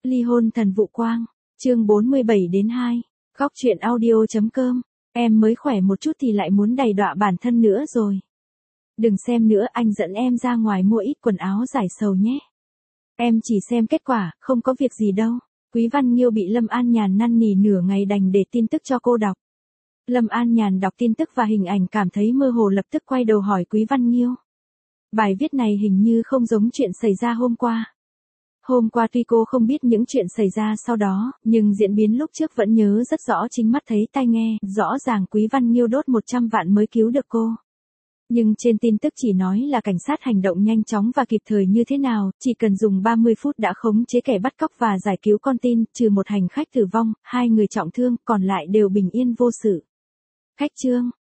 Ly hôn thần vụ quang, chương 47-2, góc truyện audio.com, em mới khỏe một chút thì lại muốn đầy đọa bản thân nữa rồi. Đừng xem nữa, anh dẫn em ra ngoài mua ít quần áo giải sầu nhé. Em chỉ xem kết quả, không có việc gì đâu. Quý Văn Nghiêu bị Lâm An Nhàn năn nỉ nửa ngày đành để tin tức cho cô đọc. Lâm An Nhàn đọc tin tức và hình ảnh cảm thấy mơ hồ, lập tức quay đầu hỏi Quý Văn Nghiêu. Bài viết này hình như không giống chuyện xảy ra hôm qua. Hôm qua tuy cô không biết những chuyện xảy ra sau đó, nhưng diễn biến lúc trước vẫn nhớ rất rõ, chính mắt thấy tai nghe, rõ ràng Quý Văn Nghiêu đốt 100 vạn mới cứu được cô. Nhưng trên tin tức chỉ nói là cảnh sát hành động nhanh chóng và kịp thời như thế nào, chỉ cần dùng 30 phút đã khống chế kẻ bắt cóc và giải cứu con tin, trừ một hành khách tử vong, 2 người trọng thương, còn lại đều bình yên vô sự. Khách trương,